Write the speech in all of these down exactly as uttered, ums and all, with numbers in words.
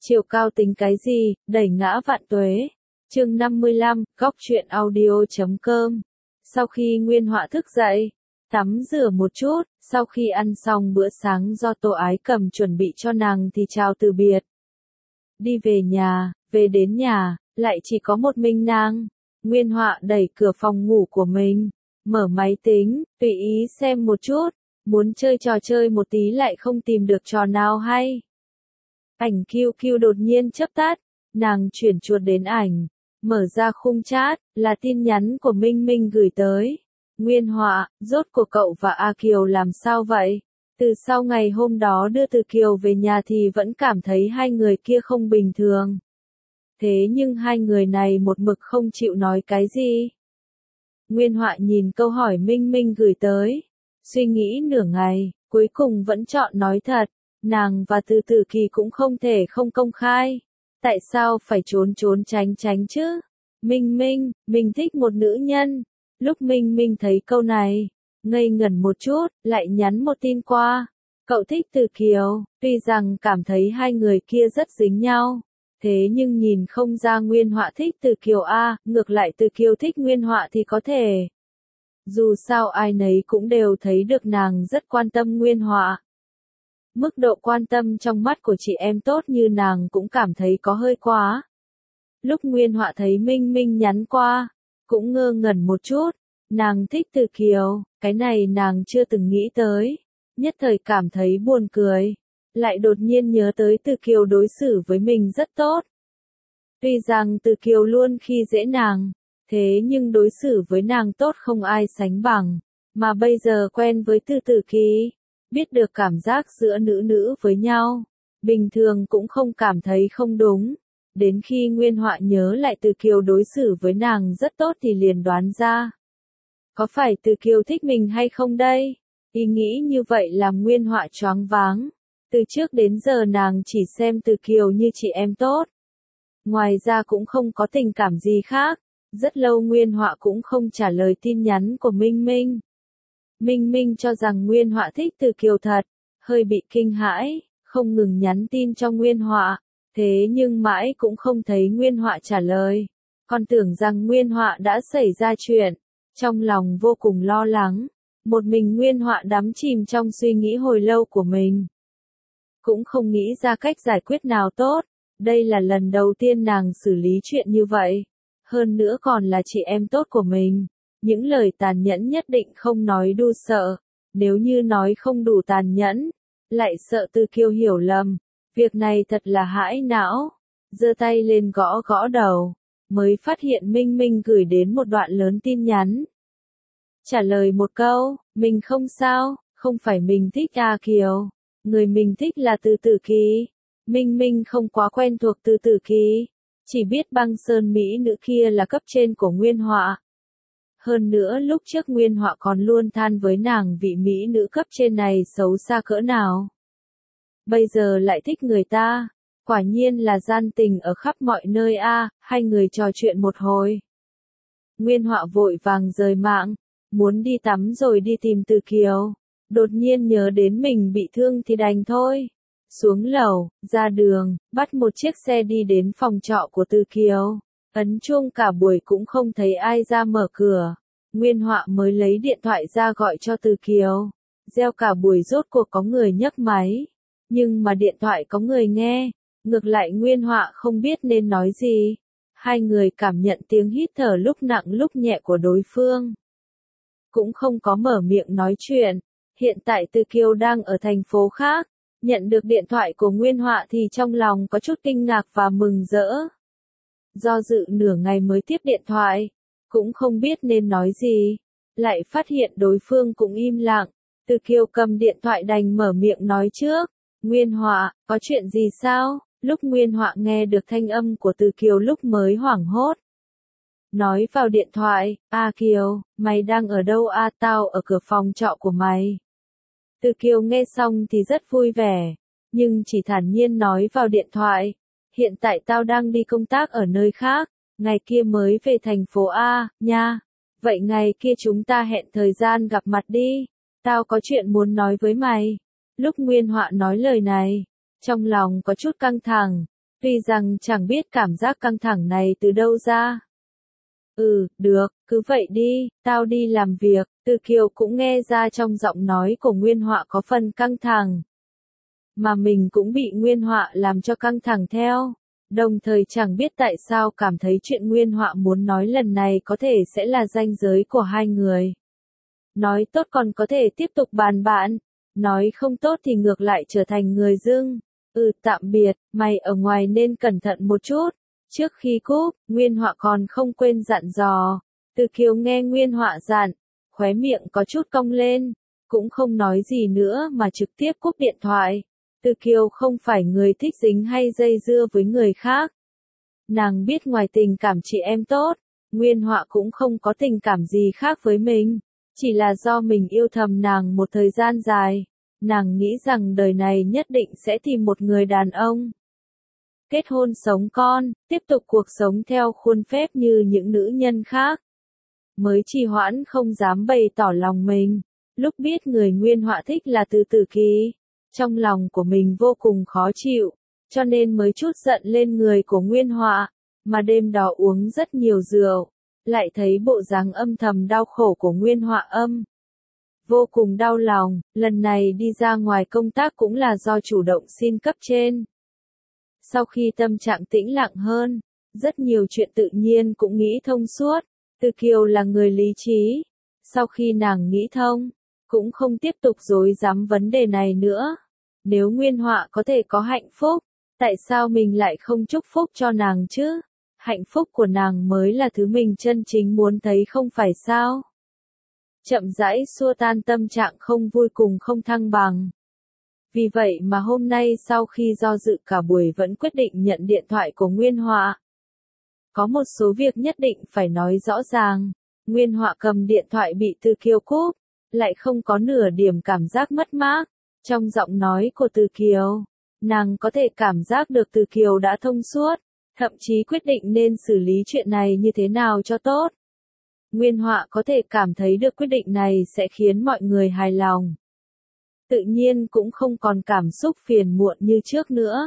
Chiều cao tính cái gì, đẩy ngã vạn tuế. Chương năm mươi lăm, góc truyện audio chấm com. Sau khi Nguyên Họa thức dậy, tắm rửa một chút, sau khi ăn xong bữa sáng do Tô Ái Cầm chuẩn bị cho nàng thì chào từ biệt. Đi về nhà, về đến nhà, lại chỉ có một mình nàng. Nguyên Họa đẩy cửa phòng ngủ của mình, mở máy tính, tùy ý xem một chút, muốn chơi trò chơi một tí lại không tìm được trò nào hay. Ảnh Q Q đột nhiên chớp tắt, nàng chuyển chuột đến ảnh, mở ra khung chat, là tin nhắn của Minh Minh gửi tới. Nguyên Họa, rốt cuộc cậu và A Kiều làm sao vậy? Từ sau ngày hôm đó đưa Từ Kiều về nhà thì vẫn cảm thấy hai người kia không bình thường. Thế nhưng hai người này một mực không chịu nói cái gì. Nguyên Họa nhìn câu hỏi Minh Minh gửi tới, suy nghĩ nửa ngày, cuối cùng vẫn chọn nói thật. Nàng và Từ Tử Kỳ cũng không thể không công khai. Tại sao phải trốn trốn tránh tránh chứ? Minh Minh, mình thích một nữ nhân. Lúc Minh Minh thấy câu này, ngây ngẩn một chút, lại nhắn một tin qua. Cậu thích Từ Kiều, tuy rằng cảm thấy hai người kia rất dính nhau. Thế nhưng nhìn không ra Nguyên Họa thích Từ Kiều a, ngược lại Từ Kiều thích Nguyên Họa thì có thể. Dù sao ai nấy cũng đều thấy được nàng rất quan tâm Nguyên Họa. Mức độ quan tâm trong mắt của chị em tốt như nàng cũng cảm thấy có hơi quá. Lúc Nguyên Họa thấy Minh Minh nhắn qua, cũng ngơ ngẩn một chút, nàng thích Từ Kiều, cái này nàng chưa từng nghĩ tới, nhất thời cảm thấy buồn cười, lại đột nhiên nhớ tới Từ Kiều đối xử với mình rất tốt. Tuy rằng Từ Kiều luôn khi dễ nàng, thế nhưng đối xử với nàng tốt không ai sánh bằng, mà bây giờ quen với Từ Tử Kỳ. Biết được cảm giác giữa nữ nữ với nhau, bình thường cũng không cảm thấy không đúng. Đến khi Nguyên Họa nhớ lại Từ Kiều đối xử với nàng rất tốt thì liền đoán ra. Có phải Từ Kiều thích mình hay không đây? Ý nghĩ như vậy làm Nguyên Họa choáng váng. Từ trước đến giờ nàng chỉ xem Từ Kiều như chị em tốt. Ngoài ra cũng không có tình cảm gì khác. Rất lâu Nguyên Họa cũng không trả lời tin nhắn của Minh Minh. Minh Minh cho rằng Nguyên Họa thích Từ Kiều thật, hơi bị kinh hãi, không ngừng nhắn tin cho Nguyên Họa, thế nhưng mãi cũng không thấy Nguyên Họa trả lời, còn tưởng rằng Nguyên Họa đã xảy ra chuyện, trong lòng vô cùng lo lắng, một mình Nguyên Họa đắm chìm trong suy nghĩ hồi lâu của mình. Cũng không nghĩ ra cách giải quyết nào tốt, đây là lần đầu tiên nàng xử lý chuyện như vậy, hơn nữa còn là chị em tốt của mình. Những lời tàn nhẫn nhất định không nói đu sợ, nếu như nói không đủ tàn nhẫn, lại sợ Từ Kiều hiểu lầm, việc này thật là hãi não, giơ tay lên gõ gõ đầu, mới phát hiện Minh Minh gửi đến một đoạn lớn tin nhắn. Trả lời một câu, mình không sao, không phải mình thích A Kiều, người mình thích là Từ Tử Kỳ. Minh Minh không quá quen thuộc Từ Tử Kỳ, chỉ biết Băng Sơn Mỹ nữ kia là cấp trên của Nguyên Họa. Hơn nữa lúc trước Nguyên Họa còn luôn than với nàng vị mỹ nữ cấp trên này xấu xa cỡ nào. Bây giờ lại thích người ta, quả nhiên là gian tình ở khắp mọi nơi a, à, hai người trò chuyện một hồi. Nguyên Họa vội vàng rời mạng, muốn đi tắm rồi đi tìm Từ Kiều, đột nhiên nhớ đến mình bị thương thì đành thôi. Xuống lầu, ra đường, bắt một chiếc xe đi đến phòng trọ của Từ Kiều. Ấn chuông cả buổi cũng không thấy ai ra mở cửa. Nguyên Họa mới lấy điện thoại ra gọi cho Từ Kiều. Reo cả buổi rốt cuộc có người nhấc máy. Nhưng mà điện thoại có người nghe. Ngược lại Nguyên Họa không biết nên nói gì. Hai người cảm nhận tiếng hít thở lúc nặng lúc nhẹ của đối phương. Cũng không có mở miệng nói chuyện. Hiện tại Từ Kiều đang ở thành phố khác. Nhận được điện thoại của Nguyên Họa thì trong lòng có chút kinh ngạc và mừng rỡ. Do dự nửa ngày mới tiếp điện thoại, cũng không biết nên nói gì, lại phát hiện đối phương cũng im lặng, Từ Kiều cầm điện thoại đành mở miệng nói trước, Nguyên Họa, có chuyện gì sao? Lúc Nguyên Họa nghe được thanh âm của Từ Kiều lúc mới hoảng hốt. Nói vào điện thoại, A Kiều, mày đang ở đâu a? À, tao ở cửa phòng trọ của mày. Từ Kiều nghe xong thì rất vui vẻ, nhưng chỉ thản nhiên nói vào điện thoại. Hiện tại tao đang đi công tác ở nơi khác, ngày kia mới về thành phố A, nha. Vậy ngày kia chúng ta hẹn thời gian gặp mặt đi, tao có chuyện muốn nói với mày. Lúc Nguyên Họa nói lời này, trong lòng có chút căng thẳng, Tuy rằng chẳng biết cảm giác căng thẳng này từ đâu ra. Ừ, được, cứ vậy đi, tao đi làm việc. Từ Kiều cũng nghe ra trong giọng nói của Nguyên Họa có phần căng thẳng. Mà mình cũng bị Nguyên Họa làm cho căng thẳng theo. Đồng thời chẳng biết tại sao cảm thấy chuyện Nguyên Họa muốn nói lần này có thể sẽ là ranh giới của hai người. Nói tốt còn có thể tiếp tục bàn bạc, nói không tốt thì ngược lại trở thành người dưng. Ừ, tạm biệt, mày ở ngoài nên cẩn thận một chút. Trước khi cúp, Nguyên Họa còn không quên dặn dò. Từ Kiều nghe Nguyên Họa dặn, khóe miệng có chút cong lên, cũng không nói gì nữa mà trực tiếp cúp điện thoại. Từ Kiều không phải người thích dính hay dây dưa với người khác. Nàng biết ngoài tình cảm chị em tốt, Nguyên Họa cũng không có tình cảm gì khác với mình. Chỉ là do mình yêu thầm nàng một thời gian dài. Nàng nghĩ rằng đời này nhất định sẽ tìm một người đàn ông. Kết hôn sống con, tiếp tục cuộc sống theo khuôn phép như những nữ nhân khác. Mới trì hoãn không dám bày tỏ lòng mình. Lúc biết người Nguyên Họa thích là Từ Tử Kỳ, trong lòng của mình vô cùng khó chịu, cho nên mới chút giận lên người của Nguyên Họa, mà đêm đó uống rất nhiều rượu, lại thấy bộ dáng âm thầm đau khổ của Nguyên Họa âm. Vô cùng đau lòng, lần này đi ra ngoài công tác cũng là do chủ động xin cấp trên. Sau khi tâm trạng tĩnh lặng hơn, rất nhiều chuyện tự nhiên cũng nghĩ thông suốt. Từ Kiều là người lý trí. Sau khi nàng nghĩ thông, cũng không tiếp tục dối dám vấn đề này nữa. Nếu Nguyên Họa có thể có hạnh phúc, tại sao mình lại không chúc phúc cho nàng chứ? Hạnh phúc của nàng mới là thứ mình chân chính muốn thấy không phải sao? Chậm rãi xua tan tâm trạng không vui cùng không thăng bằng. Vì vậy mà hôm nay sau khi do dự cả buổi vẫn quyết định nhận điện thoại của Nguyên Họa. Có một số việc nhất định phải nói rõ ràng. Nguyên Họa cầm điện thoại bị Từ Kiều cúp, lại không có nửa điểm cảm giác mất mát. Trong giọng nói của Từ Kiều, nàng có thể cảm giác được Từ Kiều đã thông suốt, thậm chí quyết định nên xử lý chuyện này như thế nào cho tốt. Nguyên Họa có thể cảm thấy được quyết định này sẽ khiến mọi người hài lòng. Tự nhiên cũng không còn cảm xúc phiền muộn như trước nữa.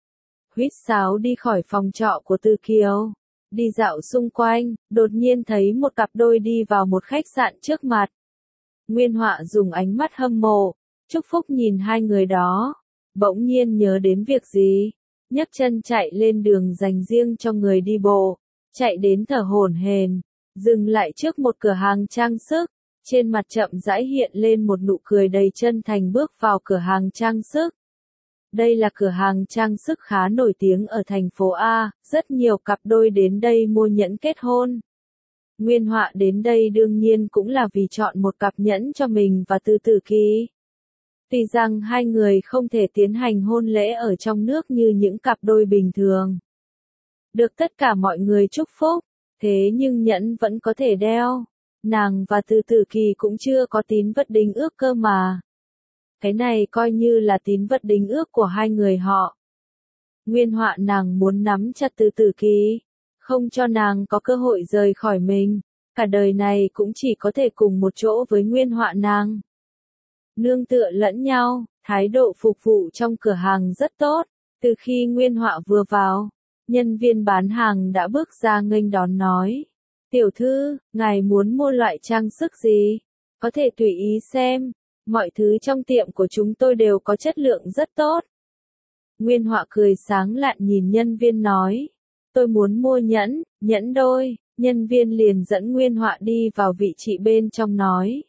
Huýt sáo đi khỏi phòng trọ của Từ Kiều. Đi dạo xung quanh, đột nhiên thấy một cặp đôi đi vào một khách sạn trước mặt. Nguyên Họa dùng ánh mắt hâm mộ, chúc phúc nhìn hai người đó. Bỗng nhiên nhớ đến việc gì, nhấc chân chạy lên đường dành riêng cho người đi bộ. Chạy đến thở hổn hển, dừng lại trước một cửa hàng trang sức. Trên mặt chậm rãi hiện lên một nụ cười đầy chân thành bước vào cửa hàng trang sức. Đây là cửa hàng trang sức khá nổi tiếng ở thành phố A, rất nhiều cặp đôi đến đây mua nhẫn kết hôn. Nguyên Họa đến đây đương nhiên cũng là vì chọn một cặp nhẫn cho mình và Từ Tử Kỳ. Tuy rằng hai người không thể tiến hành hôn lễ ở trong nước như những cặp đôi bình thường. Được tất cả mọi người chúc phúc, thế nhưng nhẫn vẫn có thể đeo. Nàng và Từ Tử Kỳ cũng chưa có tín vật đính ước cơ mà. Cái này coi như là tín vật đính ước của hai người họ. Nguyên Họa nàng muốn nắm chặt Từ Tử Kỳ, không cho nàng có cơ hội rời khỏi mình, cả đời này cũng chỉ có thể cùng một chỗ với Nguyên Họa nàng. Nương tựa lẫn nhau, thái độ phục vụ trong cửa hàng rất tốt. Từ khi Nguyên Họa vừa vào, nhân viên bán hàng đã bước ra nghênh đón nói. Tiểu thư, ngài muốn mua loại trang sức gì? Có thể tùy ý xem, mọi thứ trong tiệm của chúng tôi đều có chất lượng rất tốt. Nguyên Họa cười sáng lạn nhìn nhân viên nói. Tôi muốn mua nhẫn, nhẫn đôi. Nhân viên liền dẫn Nguyên Họa đi vào vị trí bên trong nói.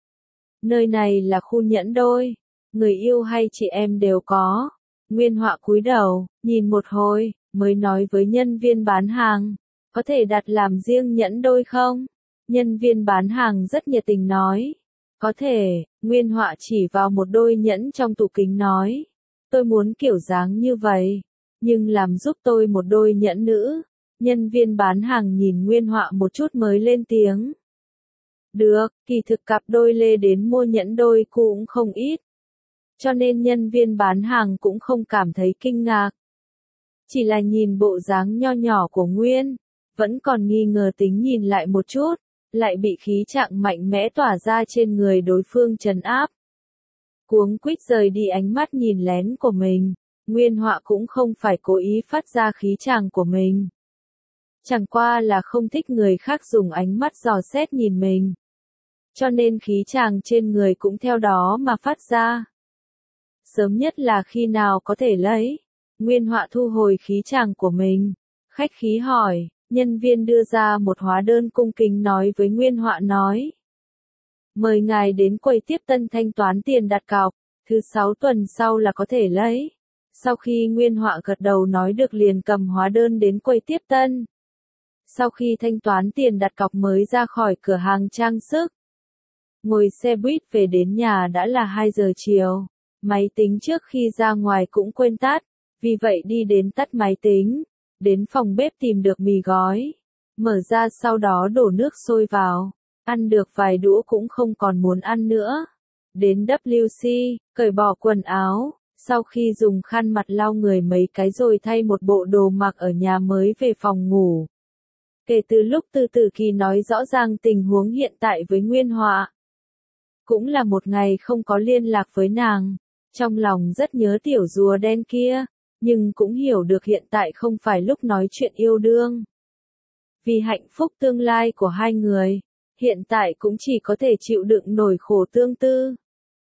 Nơi này là khu nhẫn đôi, người yêu hay chị em đều có. Nguyên Họa cúi đầu, nhìn một hồi, mới nói với nhân viên bán hàng. Có thể đặt làm riêng nhẫn đôi không? Nhân viên bán hàng rất nhiệt tình nói. Có thể, Nguyên Họa chỉ vào một đôi nhẫn trong tủ kính nói. Tôi muốn kiểu dáng như vậy, nhưng làm giúp tôi một đôi nhẫn nữ. Nhân viên bán hàng nhìn Nguyên Họa một chút mới lên tiếng. Được, kỳ thực cặp đôi lê đến mua nhẫn đôi cũng không ít. Cho nên nhân viên bán hàng cũng không cảm thấy kinh ngạc. Chỉ là nhìn bộ dáng nho nhỏ của Nguyên, vẫn còn nghi ngờ tính nhìn lại một chút, lại bị khí trạng mạnh mẽ tỏa ra trên người đối phương trấn áp. Cuống quýt rời đi ánh mắt nhìn lén của mình, Nguyên Họa cũng không phải cố ý phát ra khí chàng của mình. Chẳng qua là không thích người khác dùng ánh mắt dò xét nhìn mình. Cho nên khí chàng trên người cũng theo đó mà phát ra. Sớm nhất là khi nào có thể lấy. Nguyên Họa thu hồi khí chàng của mình. Khách khí hỏi, nhân viên đưa ra một hóa đơn cung kính nói với Nguyên Họa nói. Mời ngài đến quầy tiếp tân thanh toán tiền đặt cọc, thứ sáu tuần sau là có thể lấy. Sau khi Nguyên Họa gật đầu nói được liền cầm hóa đơn đến quầy tiếp tân. Sau khi thanh toán tiền đặt cọc mới ra khỏi cửa hàng trang sức. Ngồi xe buýt về đến nhà đã là hai giờ chiều. Máy tính trước khi ra ngoài cũng quên tắt, vì vậy đi đến tắt máy tính, đến phòng bếp tìm được mì gói, mở ra sau đó đổ nước sôi vào, ăn được vài đũa cũng không còn muốn ăn nữa. Đến W C, cởi bỏ quần áo, sau khi dùng khăn mặt lau người mấy cái rồi thay một bộ đồ mặc ở nhà mới về phòng ngủ. Kể từ lúc Từ Tử Kỳ nói rõ ràng tình huống hiện tại với Nguyên Họa, cũng là một ngày không có liên lạc với nàng. Trong lòng rất nhớ tiểu rùa đen kia, nhưng cũng hiểu được hiện tại không phải lúc nói chuyện yêu đương. Vì hạnh phúc tương lai của hai người, hiện tại cũng chỉ có thể chịu đựng nổi khổ tương tư.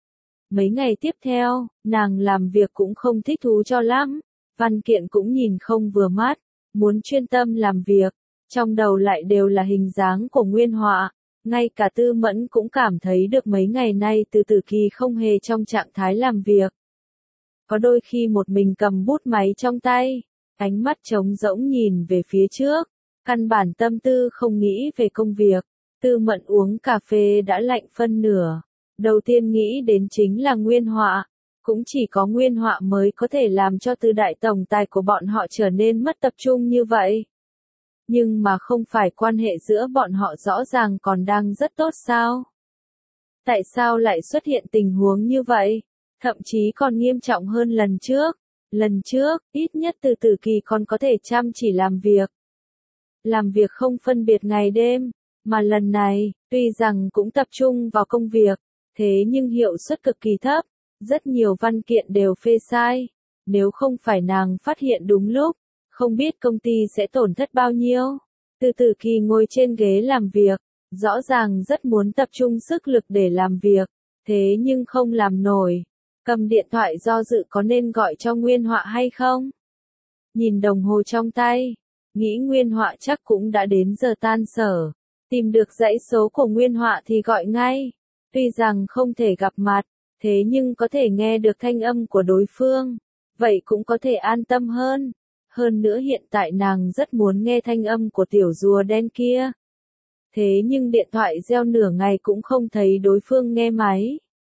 Mấy ngày tiếp theo, nàng làm việc cũng không thích thú cho lắm, văn kiện cũng nhìn không vừa mắt, muốn chuyên tâm làm việc, trong đầu lại đều là hình dáng của Nguyên Họa. Ngay cả Tư Mẫn cũng cảm thấy được mấy ngày nay Từ Tử Kỳ không hề trong trạng thái làm việc. Có đôi khi một mình cầm bút máy trong tay, ánh mắt trống rỗng nhìn về phía trước, căn bản tâm tư không nghĩ về công việc. Tư Mẫn uống cà phê đã lạnh phân nửa, đầu tiên nghĩ đến chính là Nguyên Họa, cũng chỉ có Nguyên Họa mới có thể làm cho Từ đại tổng tài của bọn họ trở nên mất tập trung như vậy. Nhưng mà không phải quan hệ giữa bọn họ rõ ràng còn đang rất tốt sao? Tại sao lại xuất hiện tình huống như vậy? Thậm chí còn nghiêm trọng hơn lần trước. Lần trước, ít nhất Từ Tử Kỳ còn có thể chăm chỉ làm việc. Làm việc không phân biệt ngày đêm. Mà lần này, tuy rằng cũng tập trung vào công việc, thế nhưng hiệu suất cực kỳ thấp. Rất nhiều văn kiện đều phê sai. Nếu không phải nàng phát hiện đúng lúc, không biết công ty sẽ tổn thất bao nhiêu. Từ Tử Kỳ ngồi trên ghế làm việc, rõ ràng rất muốn tập trung sức lực để làm việc, thế nhưng không làm nổi. Cầm điện thoại do dự có nên gọi cho Nguyên Họa hay không? Nhìn đồng hồ trong tay, nghĩ Nguyên Họa chắc cũng đã đến giờ tan sở. Tìm được dãy số của Nguyên Họa thì gọi ngay. Tuy rằng không thể gặp mặt, thế nhưng có thể nghe được thanh âm của đối phương. Vậy cũng có thể an tâm hơn. Hơn nữa hiện tại nàng rất muốn nghe thanh âm của tiểu rùa đen kia. Thế nhưng điện thoại reo nửa ngày cũng không thấy đối phương nghe máy.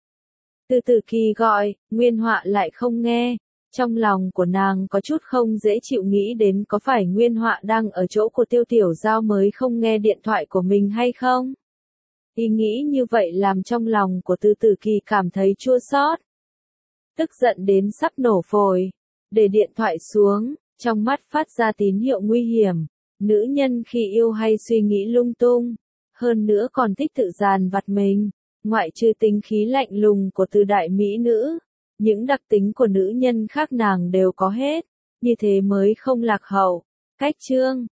Từ Tử Kỳ gọi, Nguyên Họa lại không nghe. Trong lòng của nàng có chút không dễ chịu nghĩ đến có phải Nguyên Họa đang ở chỗ của Tiêu Tiểu Giao mới không nghe điện thoại của mình hay không? Ý nghĩ như vậy làm trong lòng của Từ Tử Kỳ cảm thấy chua xót. Tức giận đến sắp nổ phổi. Để điện thoại xuống, trong mắt phát ra tín hiệu nguy hiểm. Nữ nhân khi yêu hay suy nghĩ lung tung. Hơn nữa còn thích tự giàn vặt mình. Ngoại trừ tính khí lạnh lùng của Từ đại mỹ nữ. Những đặc tính của nữ nhân khác nàng đều có hết. Như thế mới không lạc hậu. Cách chương